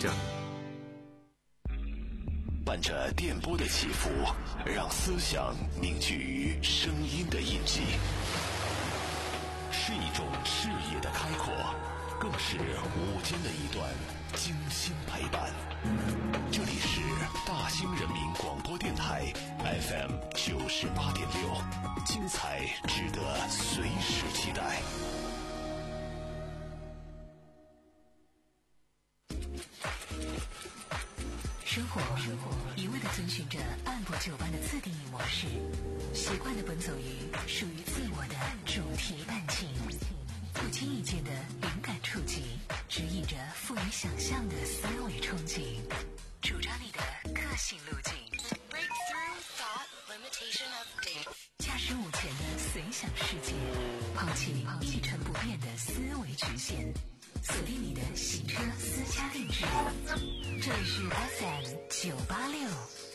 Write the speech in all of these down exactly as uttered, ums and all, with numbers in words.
着。 伴着电波的起伏，让思想凝聚于声音的印记，是一种视野的开阔，更是午间的一段精心陪伴。这里是大兴人民广播电台 F M 九十八点六，精彩值得随时期待。 生活一味地遵循着按部就班的自定义模式，习惯地奔走于属于自我的主题伴情，不经意间的灵感触及，指引着富于想象的思维憧憬，主张你的个性路径。Breakthrough thought limitation update。驾驶午前的随想世界，抛弃一成不变的思维局限，锁定你的洗车私家定制。这里是 F M 九八六。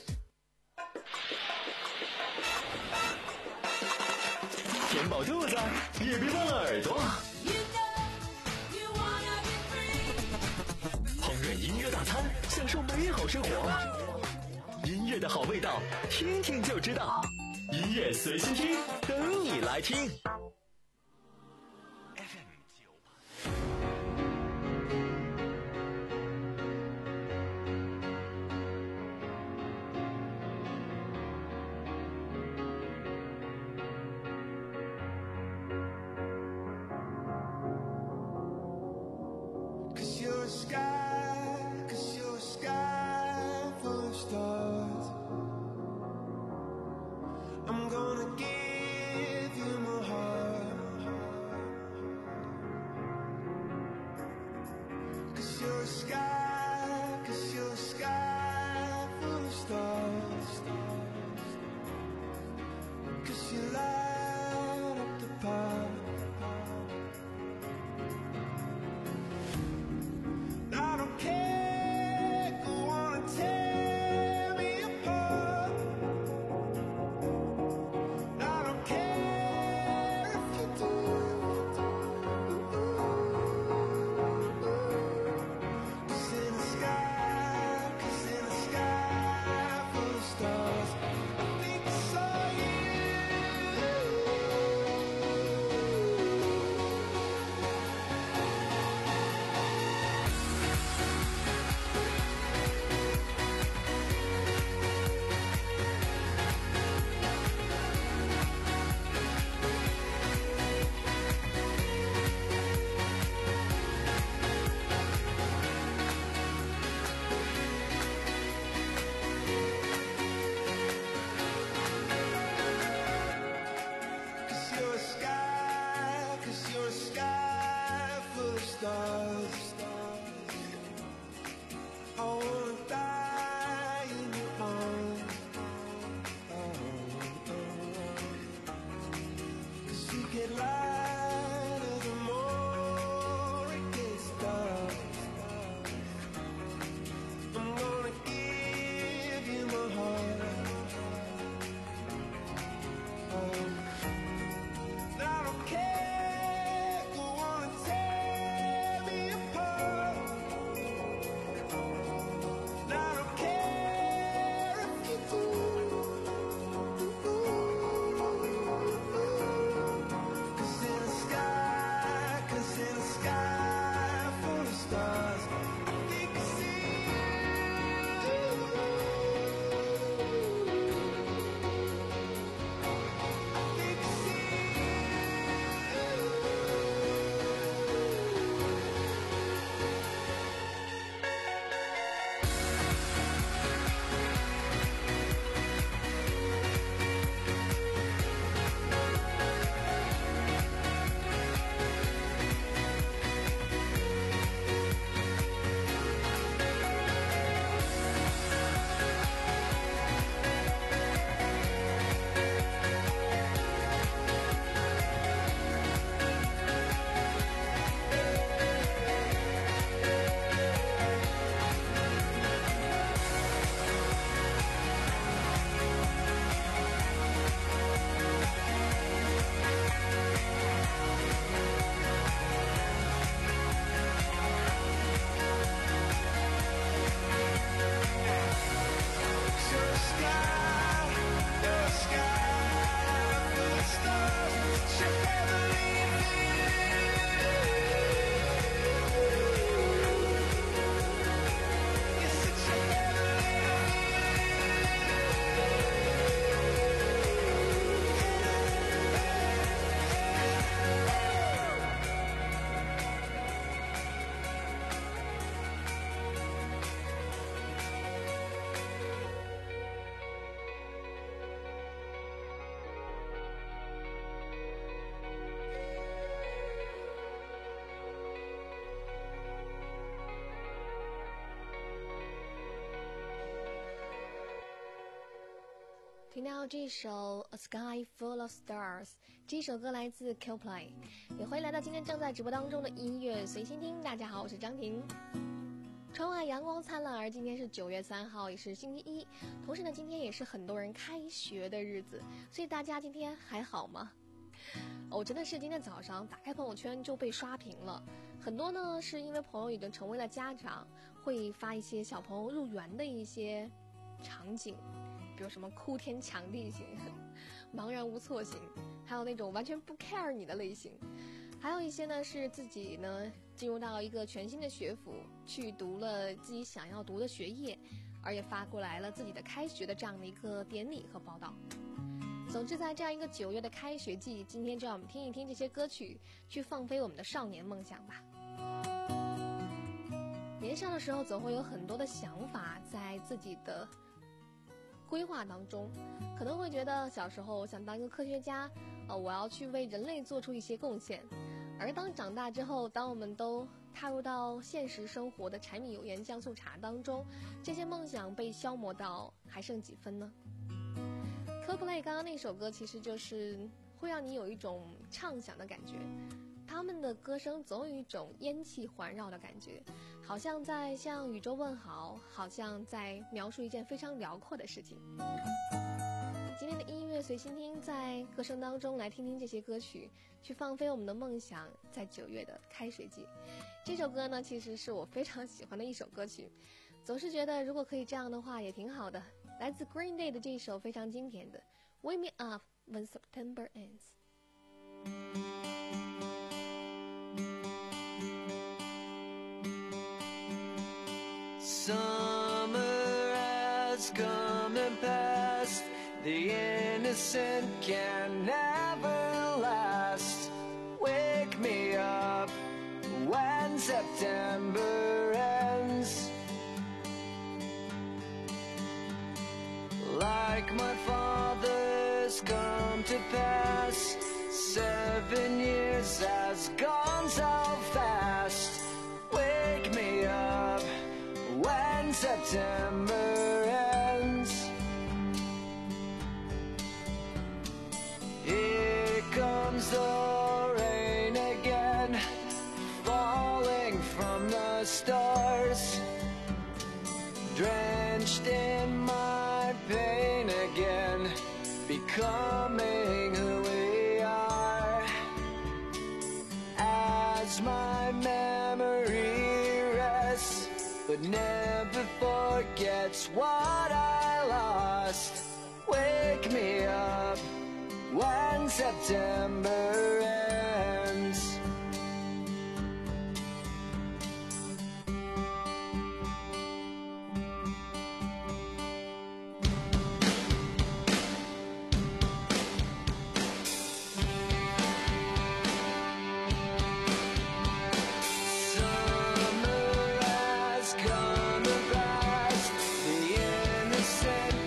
填饱肚子，也别忘了耳朵。烹饪音乐大餐，享受美好生活。音乐的好味道，听听就知道。音乐随心听，等你来听。 I'm gonna give you my heart. 听到这首 A Sky Full of Stars， 这首歌来自 Coldplay。 也欢迎来到今天正在直播当中的音乐随心听。大家好，我是张婷。窗外阳光灿烂，而今天是九月三号，也是星期一，同时呢今天也是很多人开学的日子，所以大家今天还好吗？我、哦、真的是今天早上打开朋友圈就被刷屏了，很多呢是因为朋友已经成为了家长，会发一些小朋友入园的一些场景，比如什么哭天抢地型、茫然无措型，还有那种完全不 care 你的类型，还有一些呢是自己呢进入到一个全新的学府，去读了自己想要读的学业，而也发过来了自己的开学的这样的一个典礼和报道。总之在这样一个九月的开学季，今天就让我们听一听这些歌曲，去放飞我们的少年梦想吧。年少的时候总会有很多的想法在自己的规划当中，可能会觉得小时候想当一个科学家，呃，我要去为人类做出一些贡献。而当长大之后，当我们都踏入到现实生活的柴米油盐酱醋茶当中，这些梦想被消磨到还剩几分呢？ Coldplay 刚刚那首歌其实就是会让你有一种畅想的感觉，他们的歌声总有一种烟气环绕的感觉，好像在向宇宙问好，好像在描述一件非常辽阔的事情。今天的音乐随心听，在歌声当中来听听这些歌曲，去放飞我们的梦想。在九月的开学季，这首歌呢其实是我非常喜欢的一首歌曲，总是觉得如果可以这样的话也挺好的。来自 Green Day 的这一首非常经典的 Wake Me Up When September Ends。 Summer has come and passed, the innocent can never last. Wake me up when September ends. Like my father's come to pass, seven years has gone so fast. Wake me up when September ends. Here comes the rain again, falling from the stars, drenched in my pain again, becoming who we are. As my memory rests, but never forgets what I lost. Wake me up when September ends.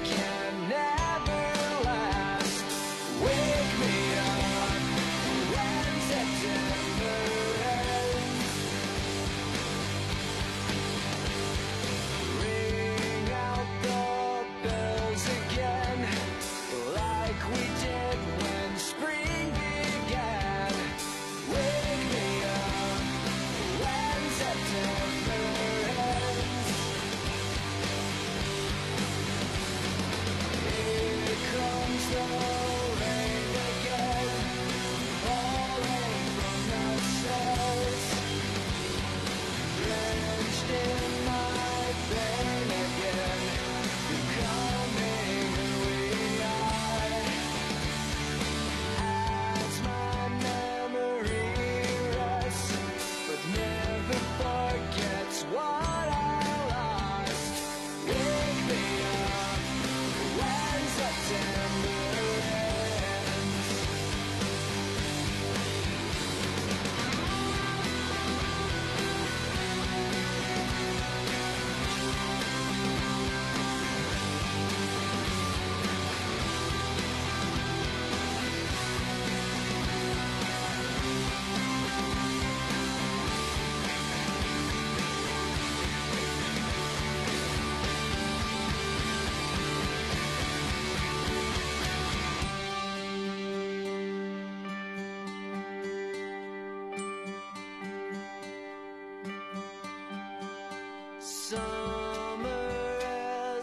Wake me up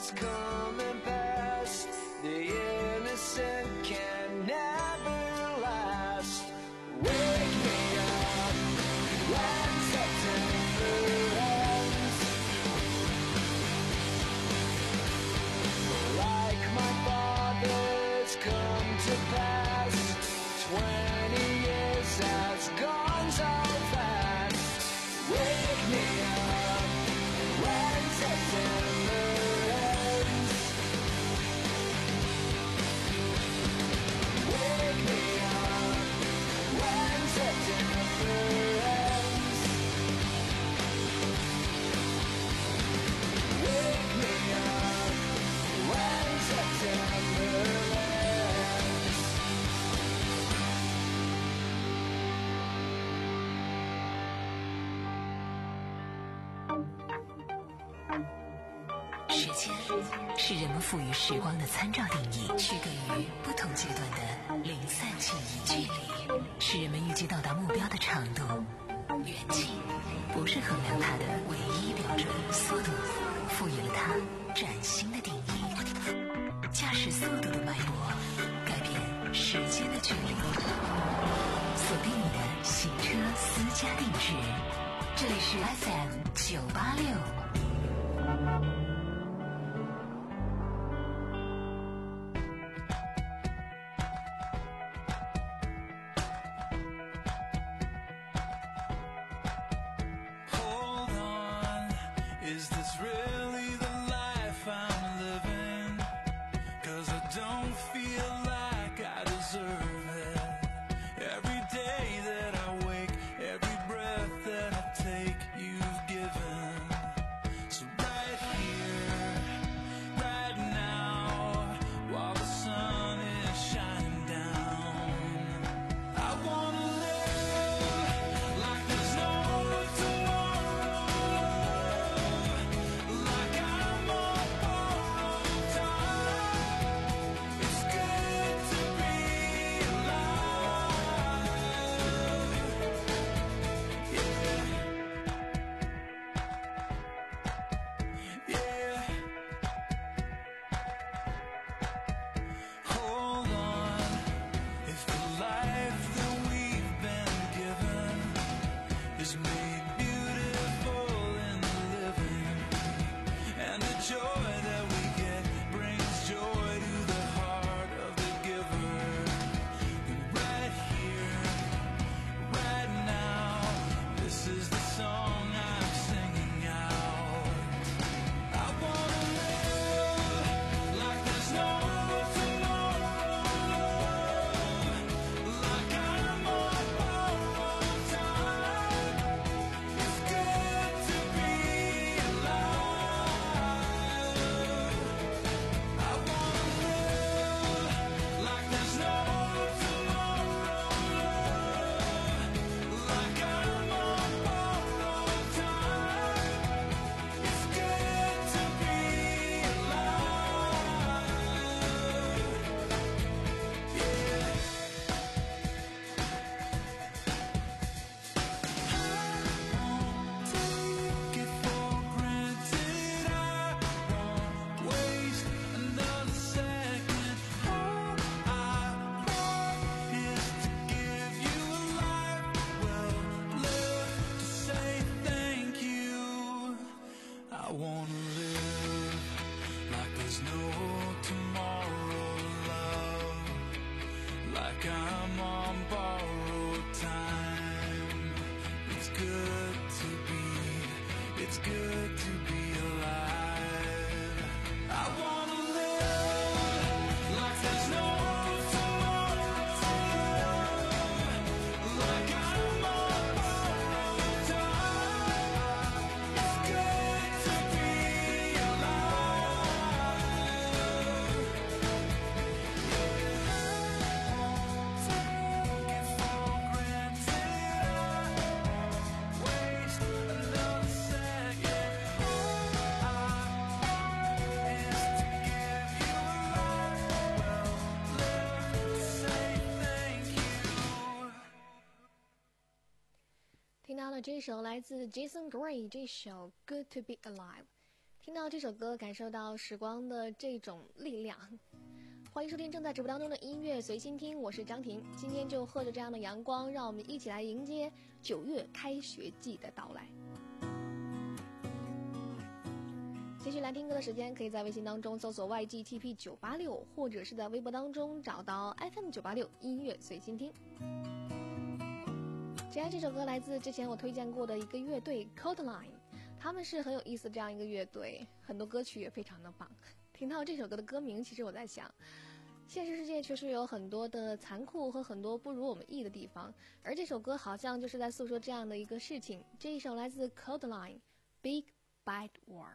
is coming past. The innocent can never last. Wake me up when September ends. Like my father's come to pass. Twenty years has gone so fast. Wake me up when September ends. Wake me up when September ends. Wake me up when September ends. 时间是人们赋予时光的参照定义，区隔于不同阶段的零散记忆。距离是人们预计到达目标的长度，远近不是衡量它的唯一标准。速度赋予了它崭新的定义。驾驶速度的脉搏，改变时间的距离。锁定你的行车私家定制，这里是 F M 九八六。 Hold on, is this really the life I'm living? 'Cause I don't feel like I deserve it. Every day that I wake, every breath that I take, you've given. So right here, right now, while the sun is shining down, I wanna live like there's no tomorrow, like I'm on borrowed time. It's good to be alive. Yeah. Yeah. Hold on. If the life that we've been given is made beautiful in the living, and the joy that we get brings joy to the heart of the giver, then right here, right now, this is the song I'm singing out. I wanna live like there's no tomorrow, like I'm on borrowed time. It's good to be alive. I wanna live like there's no tomorrow, like I'm on borrowed time. It's good to be alive. Yeah. Take it for granted. I won't waste another second. All I want is to give you a life well lived, to say thank you. I wanna live like there's no tomorrow, love, like I'm on borrowed time. It's good to be, it's good to be alive. I wanna live like there's no tomorrow, like I'm on borrowed time. It's good to be alive. Take it for granted. I won't waste another second. All I want is to give you a life well lived, to say thank you. 听到了这首来自 Jason Gray 这首《Good to Be Alive》，听听到这首歌，感受到时光的这种力量。欢迎收听正在直播当中的音乐随心听，我是张婷。今天就和着这样的阳光，让我们一起来迎接九月开学季的到来。继续来听歌的时间，可以在微信当中搜索 Y G T P 九八六，或者是在微博当中找到 F M 九八六音乐随心听。接下来这首歌来自之前我推荐过的一个乐队 Codeline， 他们是很有意思这样一个乐队，很多歌曲也非常的棒。听到这首歌的歌名，其实我在想，现实世界确实有很多的残酷和很多不如我们意的地方，而这首歌好像就是在诉说这样的一个事情。这一首来自 Codeline Big Bad World。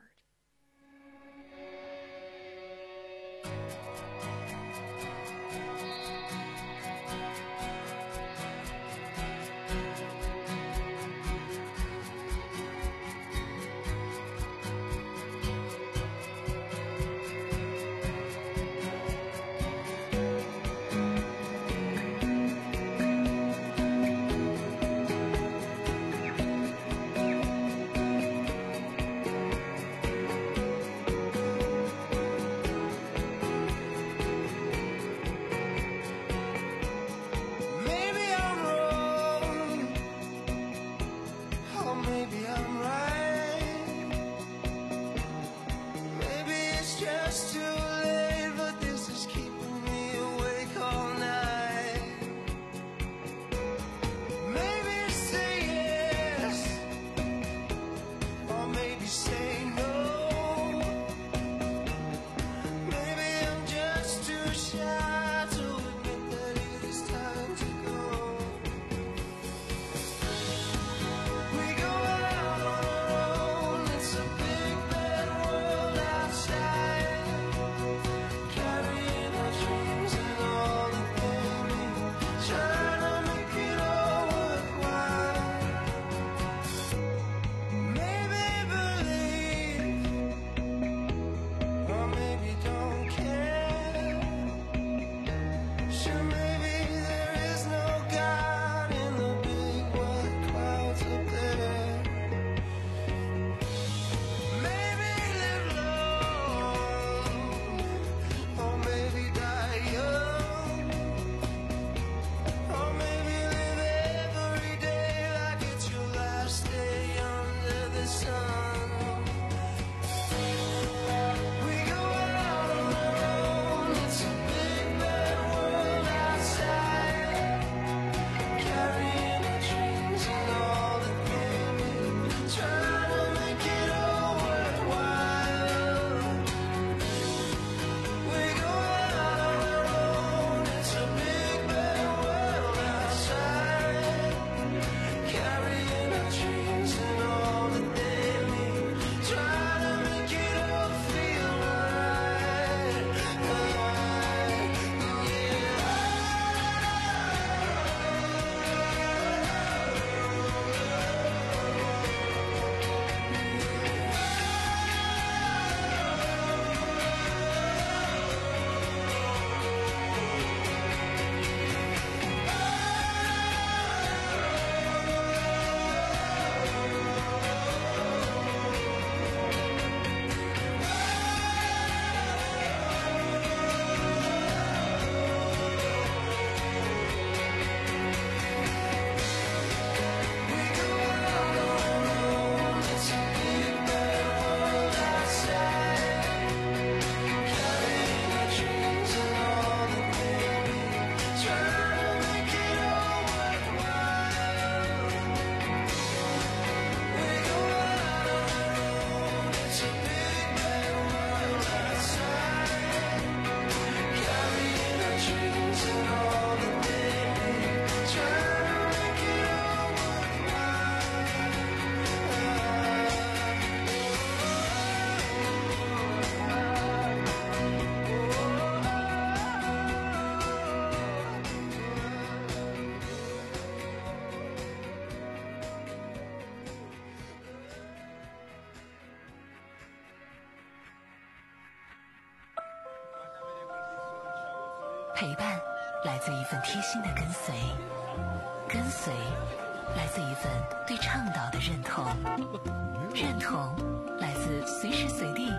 陪伴来自一份贴心的跟随，跟随来自一份对倡导的认同，认同来自随时随地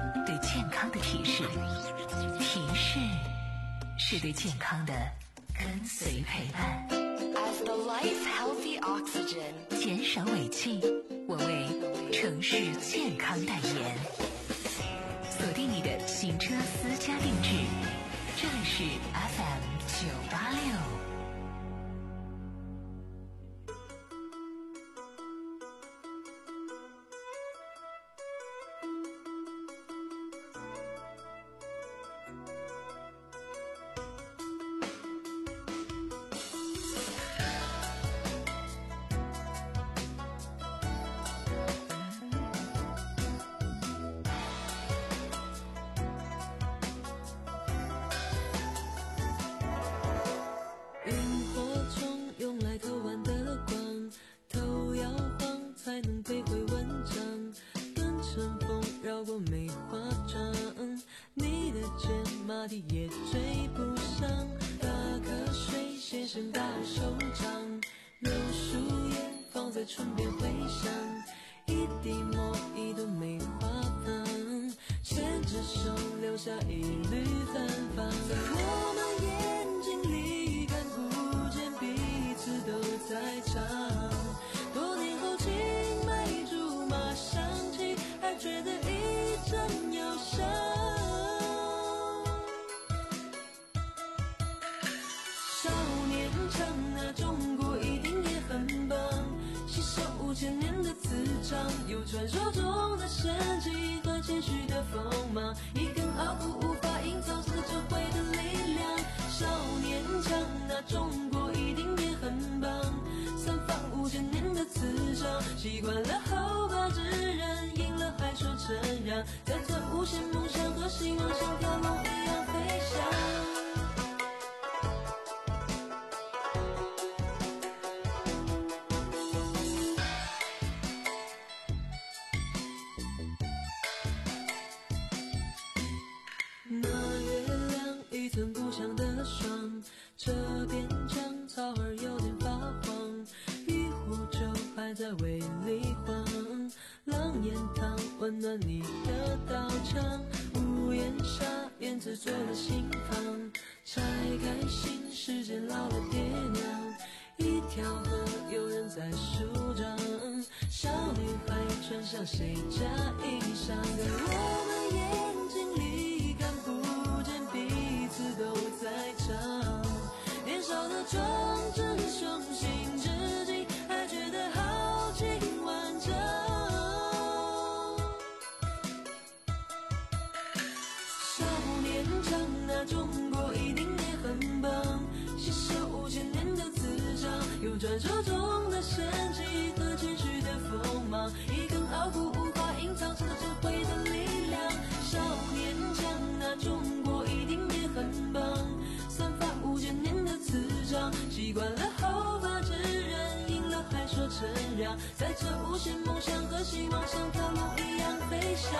示，提示是对健康的跟随陪伴。 As the life healthy oxygen， 减少尾气，我为城市健康代言。锁定你的行车私家定制，这里是 F M 九八六。 也追不上，打瞌睡，先生大手掌，柳树叶放在唇边回响，一滴墨，一朵梅花糖，牵着手留下一缕芬芳，在我们眼睛里看不见彼此都在唱，多年后青梅竹马想起，还觉得一阵忧伤。千年的磁场，有传说中的神奇和谦虚的锋芒，一根傲骨无法隐藏是智慧的力量。少年强，那中国一定也很棒，散发五千年的磁场，习惯了后发制人，赢了还说承让，在这无限梦想和希望像条龙一样飞翔。这边江草儿有点发黄，渔火酒还在胃里晃，狼烟汤温暖你的刀枪，屋檐下燕子醉了心房，拆开心世界老了爹娘，一条河有人在舒张，小女孩穿上谁家衣裳，在我们眼睛里看不见彼此都在唱，年少的壮志雄心至今还觉得豪情万丈，少年强，那中国一定也很棒，携手五千年的磁场，有传说中的神奇和谦虚的锋芒，一根傲骨无法隐藏是智慧的力量。少年强，那中国一定也很棒，散发五千年的磁场，习惯了后发制人，赢了还说承让，在这无限梦想和希望像条龙一样飞翔。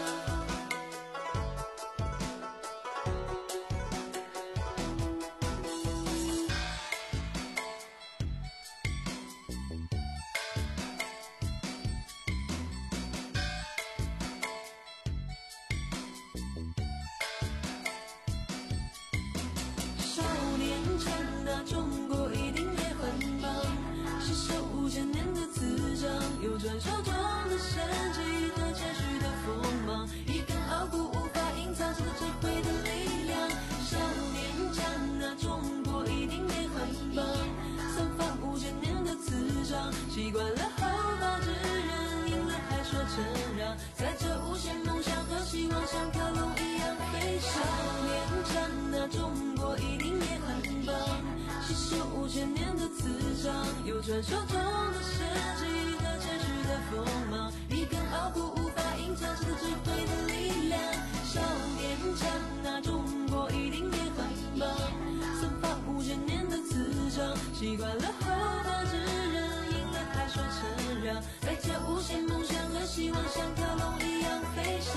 有传说中的神奇和谦虚的锋芒，一根傲骨无法隐藏是智慧的力量。少年强，那中国一定也很棒，散发五千年的磁场，习惯了后发制人，赢了还说承让，在这无限梦想和希望像条龙一样飞翔。少年强，那中国一定也很棒，携手五千年的磁场，有传说中的神奇和谦虚的锋芒，一根傲骨无法隐藏是智慧的力量。少年强，那中国一定也很棒，散发五千年的磁场，习惯了后发制人，赢了还说承让，在这无限梦想和希望像条龙一样飞翔。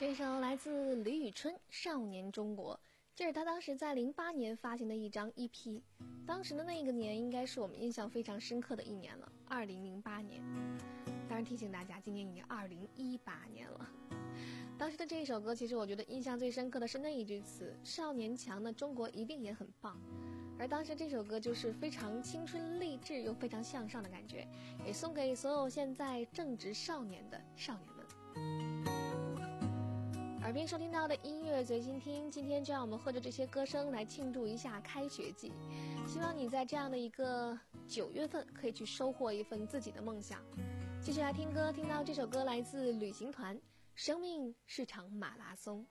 这首来自李宇春《少年中国》，这是他当时在零八年发行的一张 E P。当时的那个年应该是我们印象非常深刻的一年了，二零零八年。当然提醒大家，今年已经二零一八年了。当时的这一首歌，其实我觉得印象最深刻的是那一句词：少年强的中国一定也很棒。而当时这首歌就是非常青春励志又非常向上的感觉，也送给所有现在正值少年的少年们。耳边收听到的音乐随心听，今天就让我们和着这些歌声来庆祝一下开学季。希望你在这样的一个九月份可以去收获一份自己的梦想。继续来听歌，听到这首歌来自旅行团，生命是场马拉松。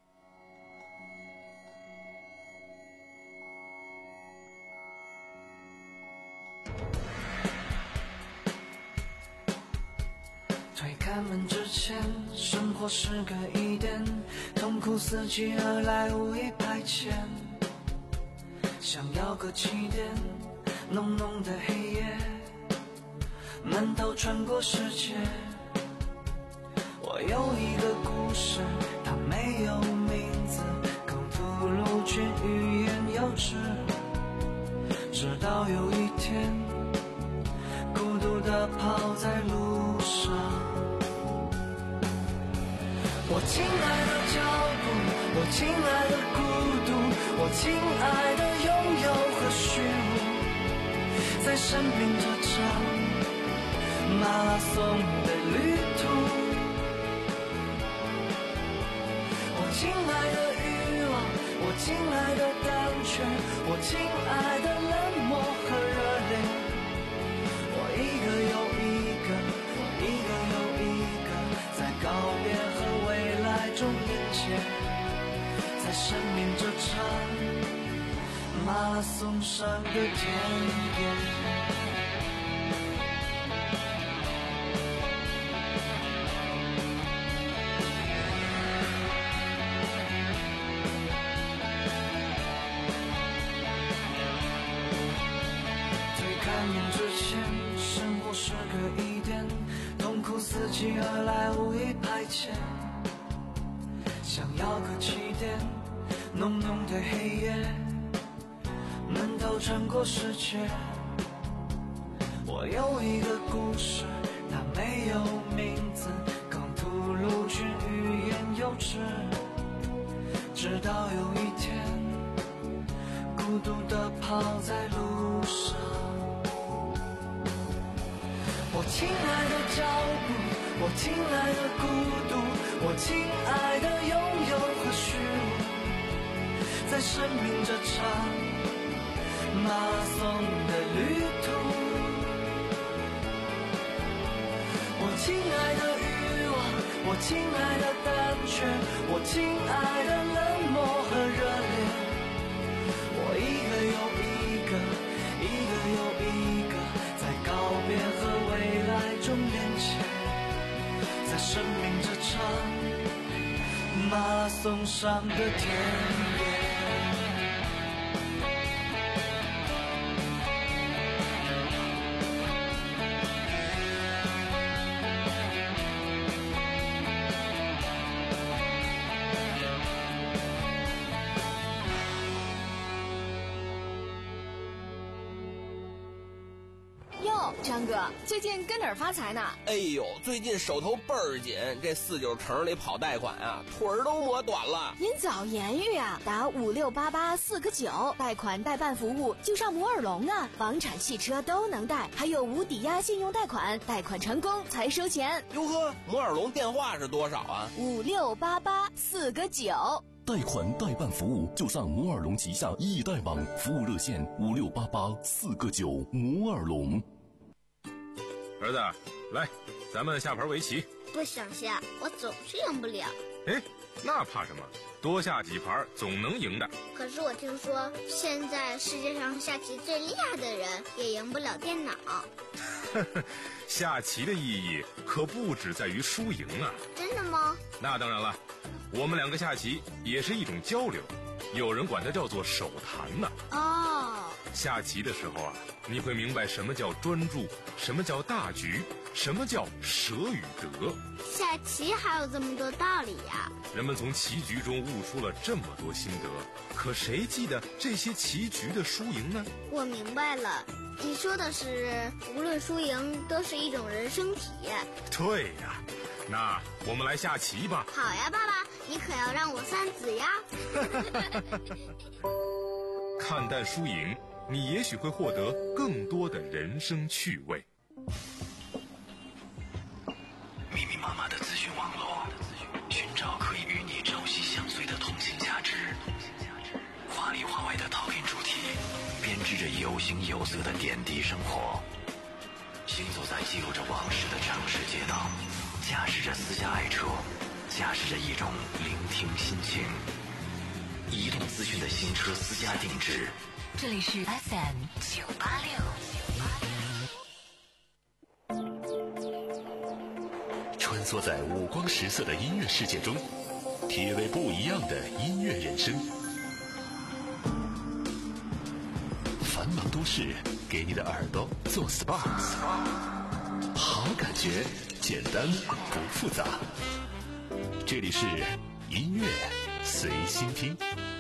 推开门之前，生活是个疑点，痛苦伺机而来，无意排遣。想要个起点，浓浓的黑夜，闷头穿过世界。我有一个故事，它没有名字，口吐露却欲言又止。直到有一天，孤独地跑在路上。我亲爱的脚步，我亲爱的孤独，我亲爱的拥有和虚无，在生命这场马拉松的旅途。我亲爱的欲望，我亲爱的胆怯，我亲爱的冷漠和热烈，我一个又一个，我一个又一个，在告别和未来中迎接，在生命这场马拉松上的田野。是个疑点，痛苦伺机而来，无意排遣。想要个起点，浓浓的黑夜，闷头穿过世界。我有一个故事，它没有名字，刚吐露却欲言又止。直到有一天，孤独地跑在路上。我亲爱的脚步，我亲爱的孤独，我亲爱的拥有和虚无，在生命这场马拉松的旅途。我亲爱的欲望，我亲爱的胆怯，我亲爱的冷漠和热烈，我一个又一个，一个又一个，在告别和未来中连接，在生命这场马拉松上的田野。 张哥，最近跟哪儿发财呢？ 哎呦，最近手头倍儿紧，这四九城里跑贷款啊，腿儿都磨短了。 您早言语啊，打五六八八四个九，贷款代办服务就上摩尔龙啊，房产、汽车都能贷，还有无抵押信用贷款，贷款成功才收钱。 哟呵，摩尔龙电话是多少啊？ 五六八八四个九。 贷款代办服务就上摩尔龙旗下易贷网，服务热线五六八八四个九。摩尔龙。 儿子，来，咱们下盘围棋。 不想下，我总是赢不了。 哎，那怕什么？多下几盘总能赢的。 可是我听说，现在世界上下棋最厉害的人也赢不了电脑。 下棋的意义可不只在于输赢啊。 真的吗？ 那当然了，我们两个下棋也是一种交流，有人管它叫做手谈呢。 哦， 下棋的时候啊，你会明白什么叫专注，什么叫大局，什么叫舍与得。 下棋还有这么多道理呀！ 人们从棋局中悟出了这么多心得，可谁记得这些棋局的输赢呢？ 我明白了，你说的是无论输赢都是一种人生体验。 对呀，那我们来下棋吧。 好呀，爸爸，你可要让我三子呀。 看淡输赢，你也许会获得更多的人生趣味。 密密麻麻的资讯网络，寻找可以与你朝夕相随的通信价值。华里华外的讨论主题，编织着有形有色的点滴生活。行走在记录着往事的城市街道，驾驶着私家爱车，驾驶着一种聆听心情。移动资讯的新车私家定制。 这里是 F M 九八六。 穿梭在五光十色的音乐世界中，体味不一样的音乐人生。繁忙都市给你的耳朵做 S P A， 好感觉，简单不复杂。这里是音乐随心听。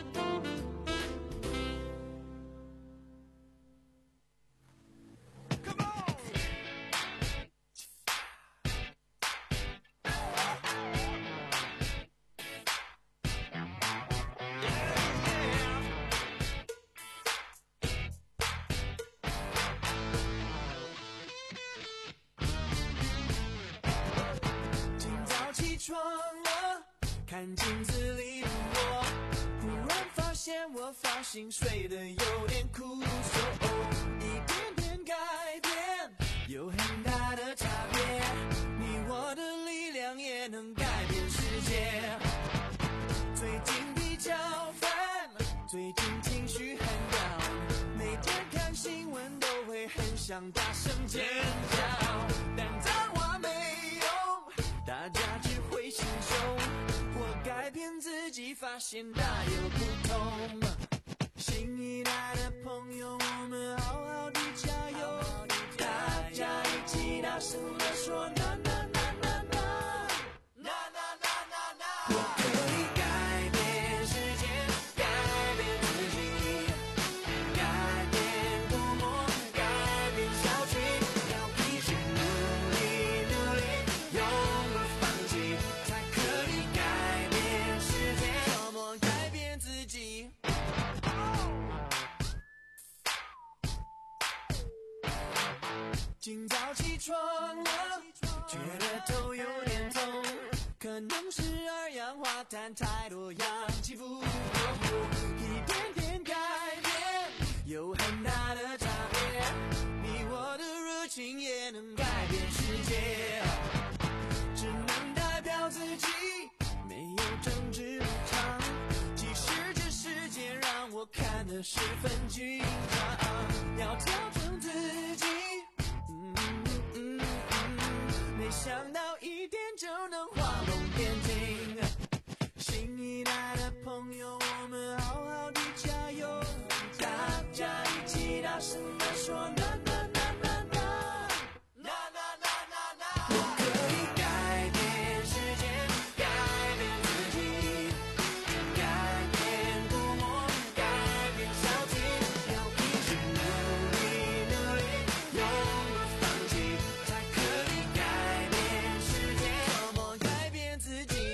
床了，看镜子里的我，忽然发现我发型睡得有点酷，说哦，一点点改变有很大的差别，你我的力量也能改变世界。最近比较烦，最近情绪很高，每天看新闻都会很想大声尖叫，但脏话没用，大家只会心胸，我改变自己，发现大有不同。新一代的朋友，我们好好的加油，大家一起大声地说那那那那那那那那那那。我可以改变世界，改变自己，改变父母，改变小区，要一直努力努力，永不放弃，才可以改变世界，怎么改变自己。今早起床了，觉得头有点痛，可能是二氧化碳太多，氧气不够，一点点改变有很大的差别，你我的热情也能改变世界，只能代表自己，没有政治立场，即使这世界让我看得十分紧张，要调整自己，嗯嗯嗯，没想到一点就能画龙点睛。新一代的朋友，我们好好的加油，大家一起大声地说那那那那那那那那那那。我可以改变世界，改变自己，改变父母，改变小区，要一直努力努力，永不放弃，才可以改变世界，怎么改变自己。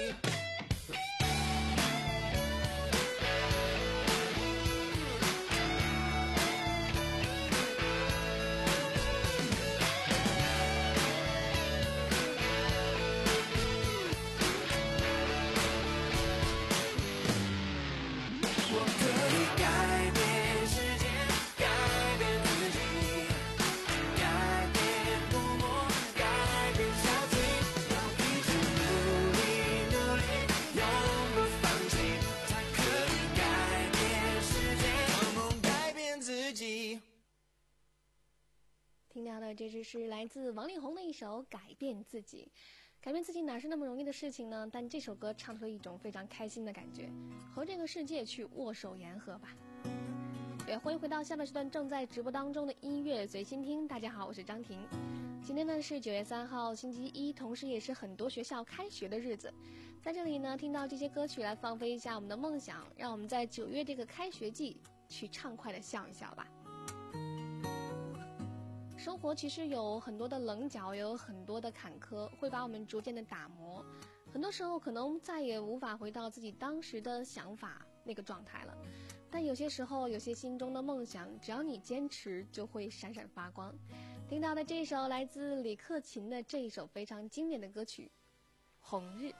我可以改变世界，改变自己，改变父母，改变小区，要一直努力努力，永不放弃，才可以改变世界，怎么改变自己。 听到的这支是来自王力宏的一首《改变自己》。改变自己哪是那么容易的事情呢？但这首歌唱出了一种非常开心的感觉，和这个世界去握手言和吧。 也欢迎回到下半时段正在直播当中的音乐随心听。大家好，我是张婷。今天呢是九月三号星期一，同时也是很多学校开学的日子。在这里呢，听到这些歌曲来放飞一下我们的梦想，让我们在九月这个开学季去畅快的笑一笑吧。生活其实有很多的棱角，也有很多的坎坷，会把我们逐渐的打磨。很多时候可能再也无法回到自己当时的想法那个状态了，但有些时候，有些心中的梦想，只要你坚持，就会闪闪发光。听到的这首来自李克勤的这一首非常经典的歌曲《红日》。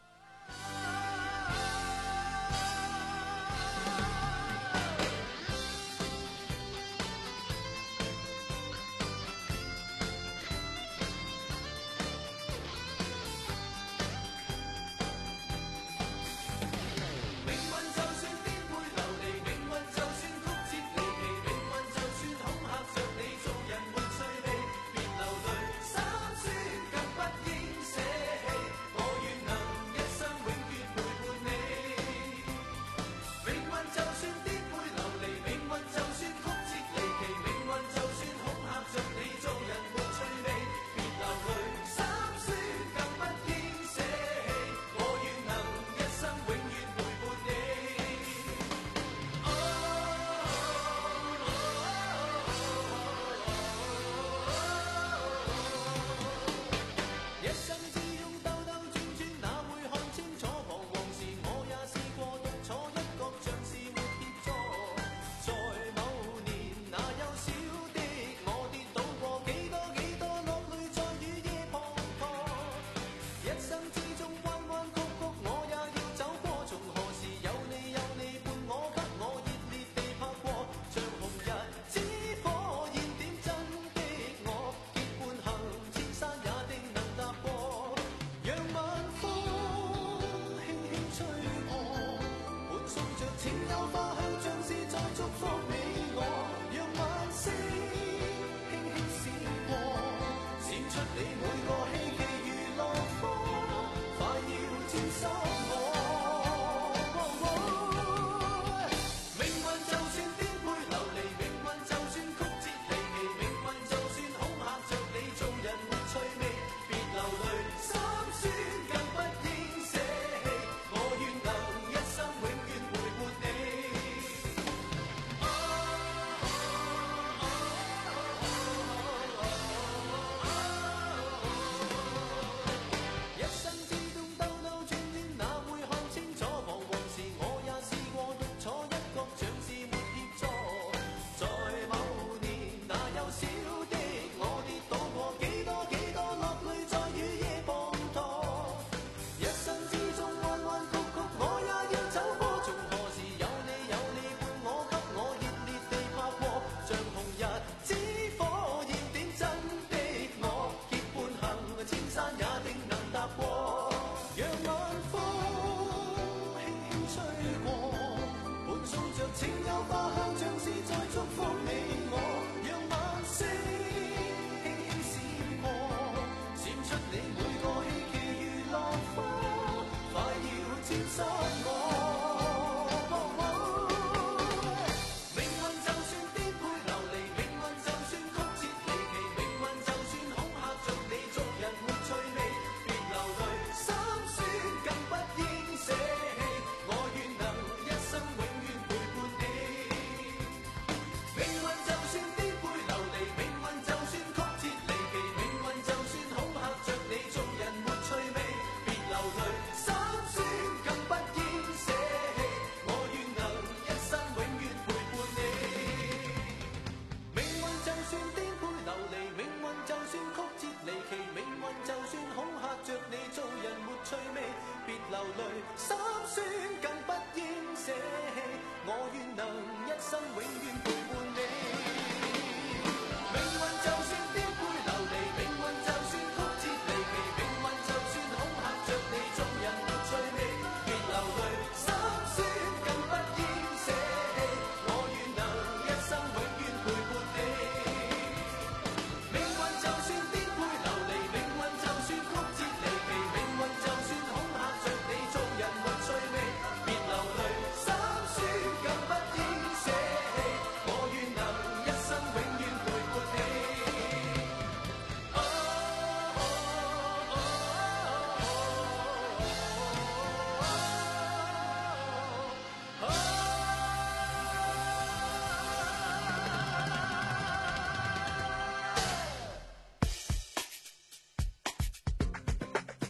我願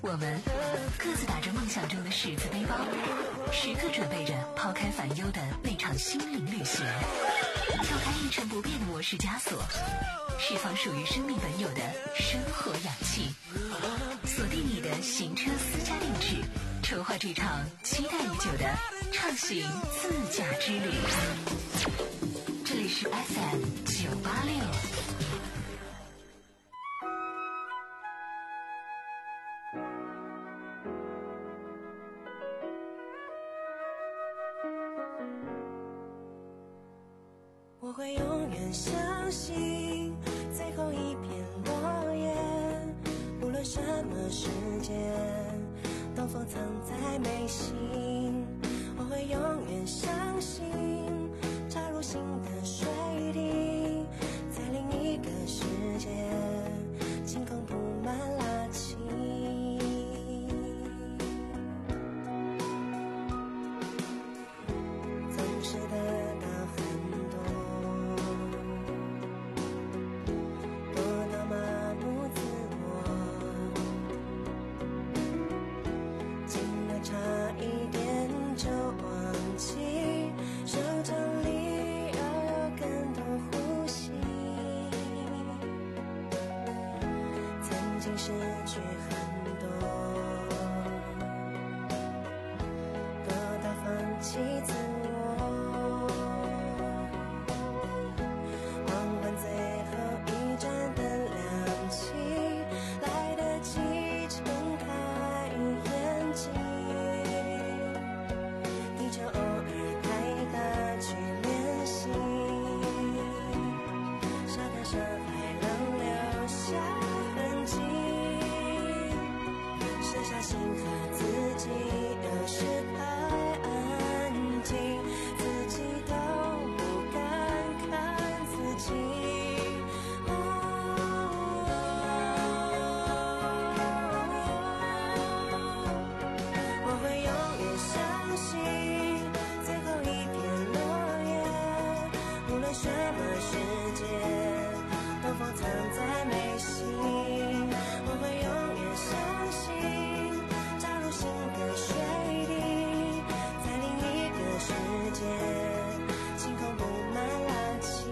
我们各自打着梦想中的十字背包，时刻准备着抛开烦忧的那场心灵旅行，跳开一成不变的模式枷锁，释放属于生命本有的生活氧气，锁定你的行车私家定制，筹划这场期待已久的畅行自驾之旅。这里是 F M 九八六。 我会永远相信最后一片落叶，无论什么时间都封藏在眉心。我会永远相信插入新的水滴，在另一个世界晴空布满垃圾。总是得到很多，多到麻木自我，近了差一点就忘记，手掌里要有更多呼吸。曾经失去很多，多到放弃自我。黄昏最后一盏灯亮起，来得及睁开眼睛。地球偶尔太大去练习，沙滩上海浪留下痕迹，剩下心和自己，有时太安静，自己都不敢看自己。我会永远相信最后一片落叶，无论什么时间都封藏在眉心。我会永远相信插入新的水滴，在另一个世界晴空布满垃圾。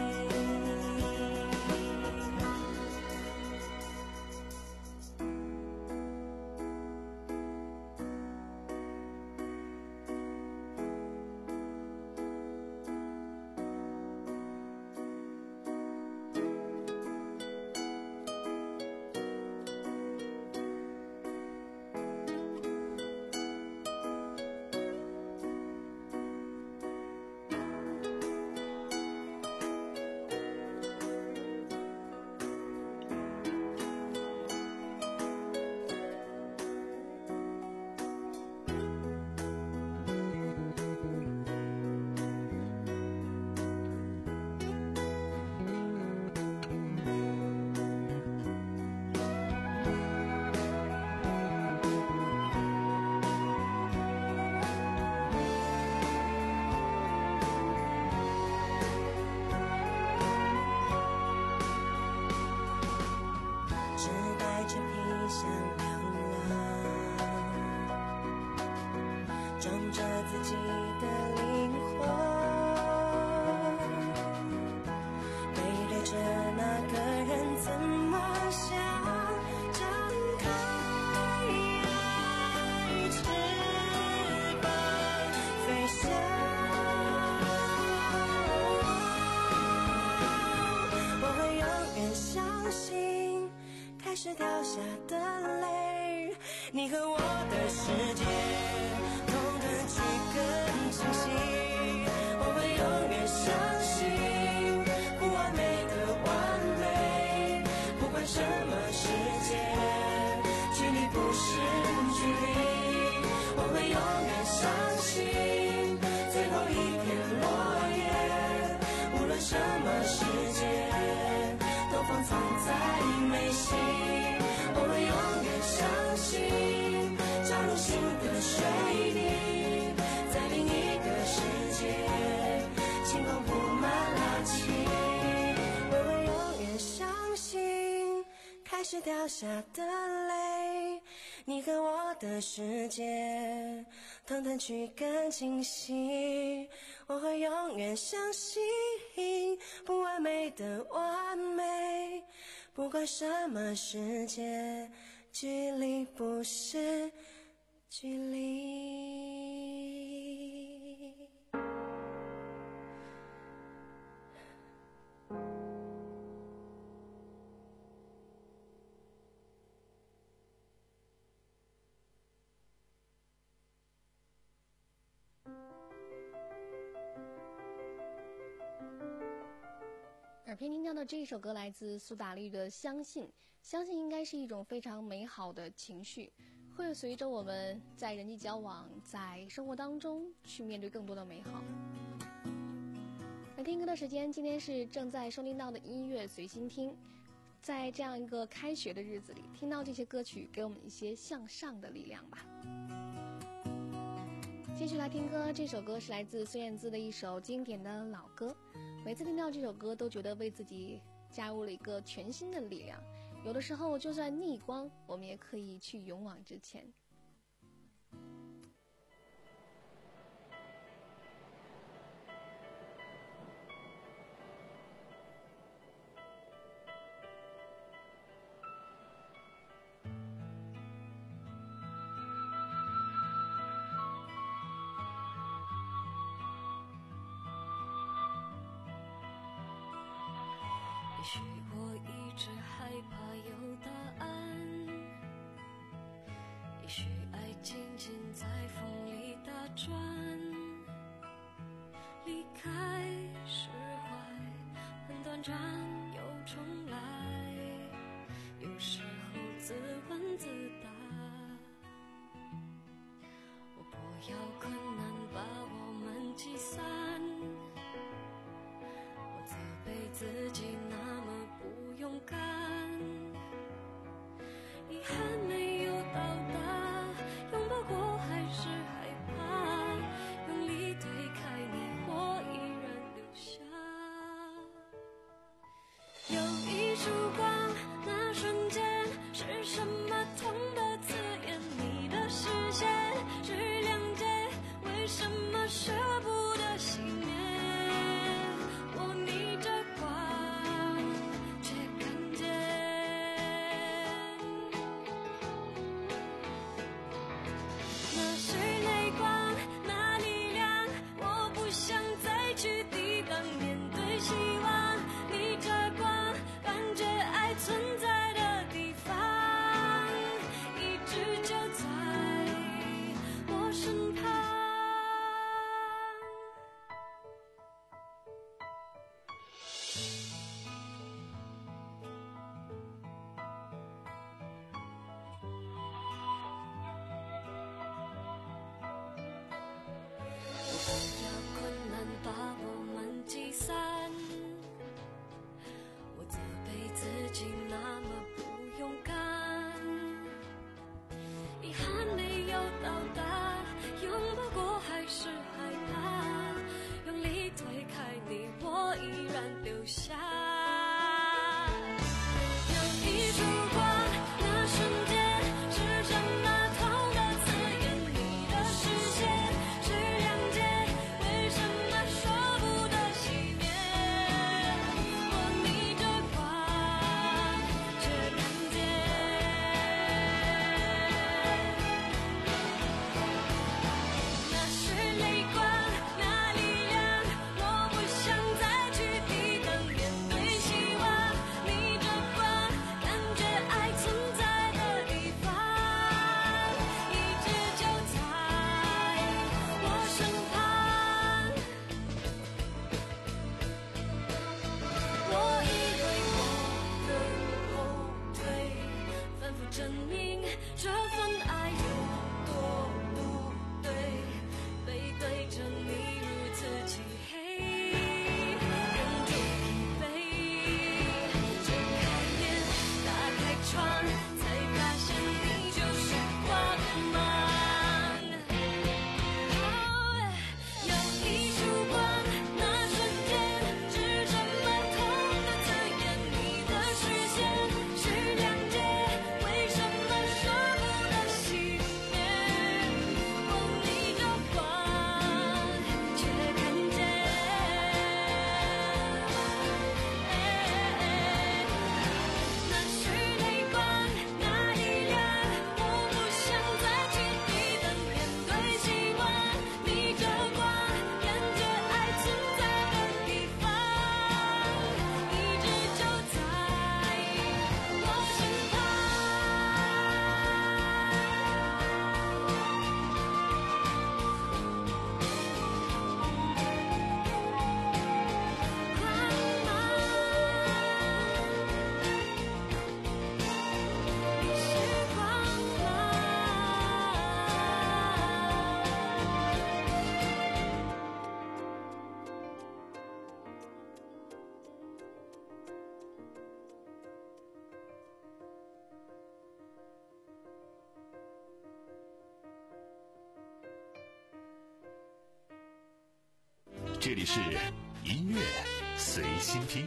只带着皮箱流浪，装着自己的灵魂，背对着那个人怎么想张开翅膀飞翔。我会永远相信开始掉下的泪，你和我的世界痛得去更清晰。我会永远相信不完美的完美，不管什么世界，距离不是距离。我会永远相信最后一片落叶，无论什么世界都封藏在眉心。我会永远相信插入新的水滴，在另一个世界晴空布满垃圾。我会永远相信开始掉下的泪， 你和我的世界通通去更清晰，我会永远相信不完美的完美，不管什么世界，距离不是距离。 耳边听到的这一首歌来自苏打绿的《相信》，相信应该是一种非常美好的情绪，会随着我们在人际交往、在生活当中去面对更多的美好。那听歌的时间，今天是正在收听到的音乐随心听，在这样一个开学的日子里，听到这些歌曲，给我们一些向上的力量吧。继续来听歌，这首歌是来自孙燕姿的一首经典的老歌。每次听到这首歌，都觉得为自己加入了一个全新的力量。有的时候，就算逆光，我们也可以去勇往直前。 也许我一直害怕有答案，也许爱静静在风里打转，离开释怀很短暂又重来，有时候自问自答，我不要困难把我们击散，我责备自己那么不勇敢，遗憾没有到达，拥抱过还是害怕，用力推开你我依然留下， 这里是音乐随心听。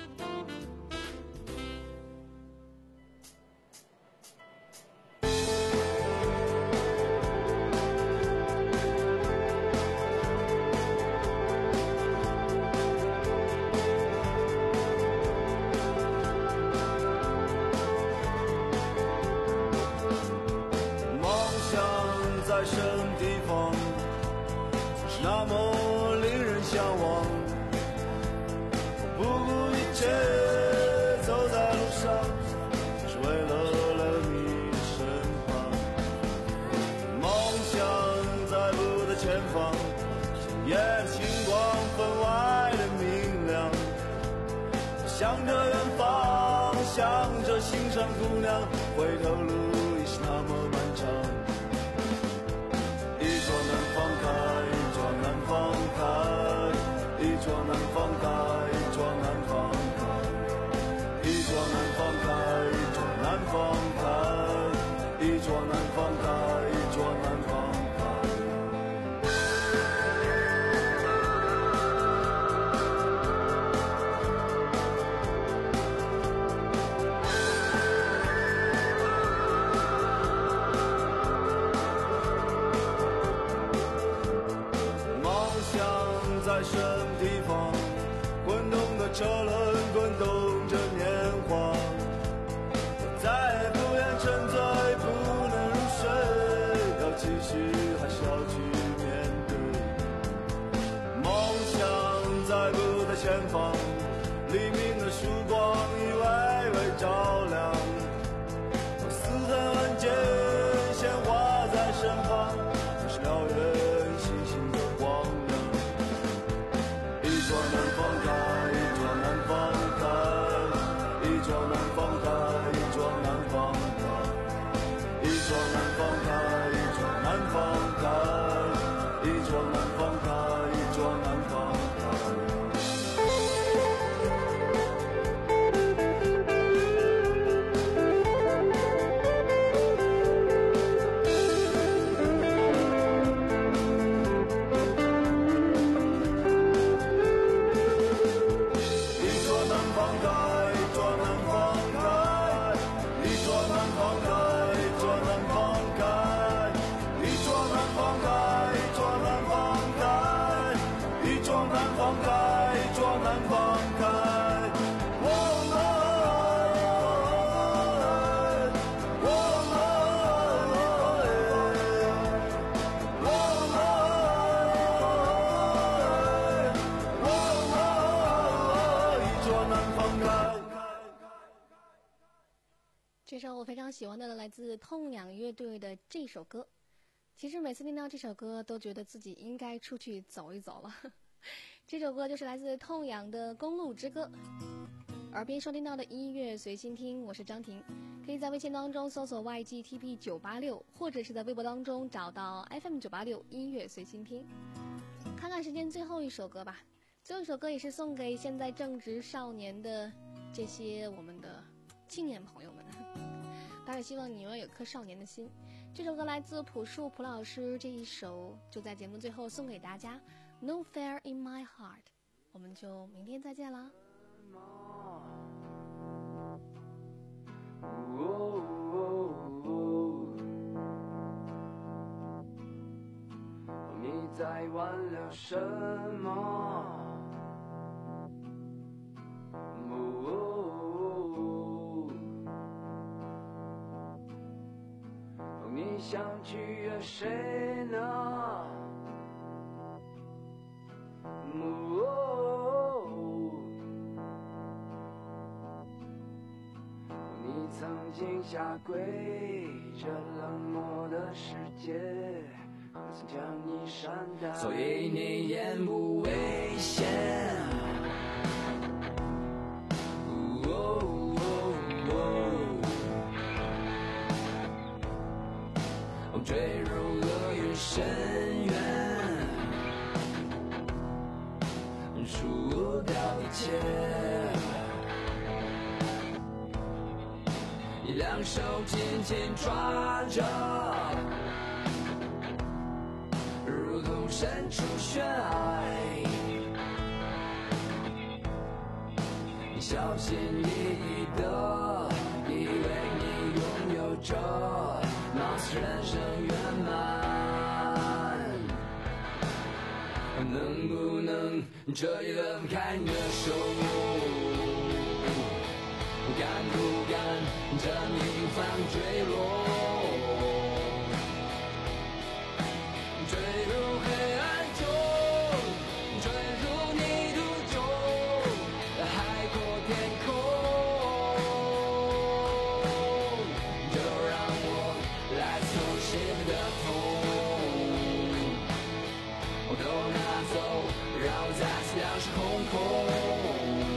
向着远方，向着心上姑娘，回头路已是那么漫长。一桌南方开，一桌南方开，一桌南方开，一桌南方开，一桌南方开，一桌南方开，一桌南方开，一桌南方开。车轮滚动着年华，再不愿沉醉，不能入睡，要继续还是要去面对？梦想在不在前方，黎明的曙光已微微照亮，似曾闻见鲜花在身旁，这是辽远星星的光亮。一桌南方开，南方开，一桌南方开，一桌南方开，一桌南方开，一桌南方开，一桌南方开，一桌南方开。 这首我非常喜欢的来自痛仰乐队的这首歌，其实每次听到这首歌都觉得自己应该出去走一走了。这首歌就是来自痛仰的《公路之歌》。耳边收听到的音乐随心听，我是张婷，可以在微信当中搜索 Y G T P 九八六，或者是在微博当中找到 F M 九八六音乐随心听。看看时间，最后一首歌吧。最后一首歌也是送给现在正值少年的这些我们的青年朋友们，当然希望你们有颗少年的心。这首歌来自朴树朴老师，这一首就在节目最后送给大家， No Fear in My Heart。 我们就明天再见啦。 你在挽留什么？你想取悦谁呢？你曾经下跪这冷漠的世界，何曾将你善待，所以你言不危险。坠入厄运深渊，输掉一切，你两手紧紧抓着，如同身处悬崖。 小心翼翼的，以为你拥有着貌似人生圆满，能不能这一轮开你的手？敢不敢这明帆坠落？坠入黑暗中，坠入泥土中，海阔天空。就让我来从心的痛都拿走，让我再次两手空空。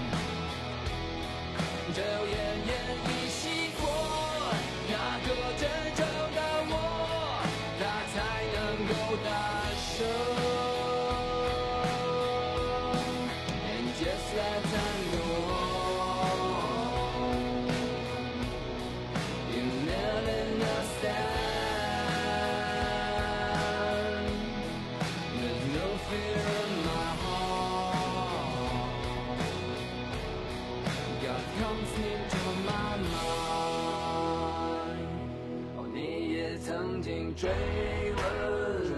只有奄奄一息过，那个真正的我，他才能够大声。And just let time go on, you never understand. There's no fear in my heart. God comes into my mind. 哦，你也曾经追问，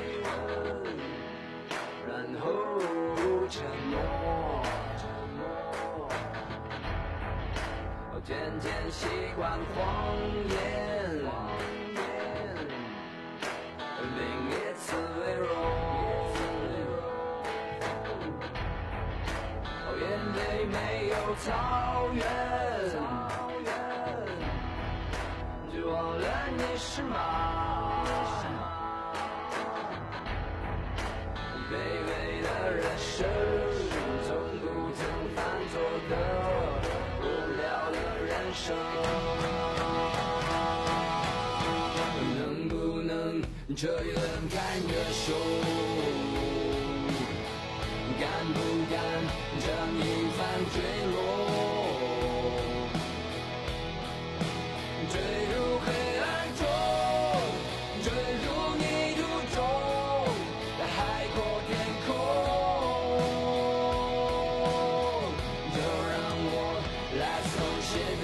然后沉默。哦，渐渐习惯谎言，另一次微弱。哦，眼泪没有草原，就忘了你是马。卑微的人生，从不曾犯错的无聊的人生，能不能这一轮开你的手？敢不敢这明帆坠落？坠入黑暗中，坠入泥土中，海阔天空。就让我来从心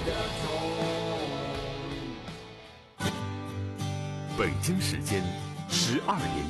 的痛。 北京时间十二点。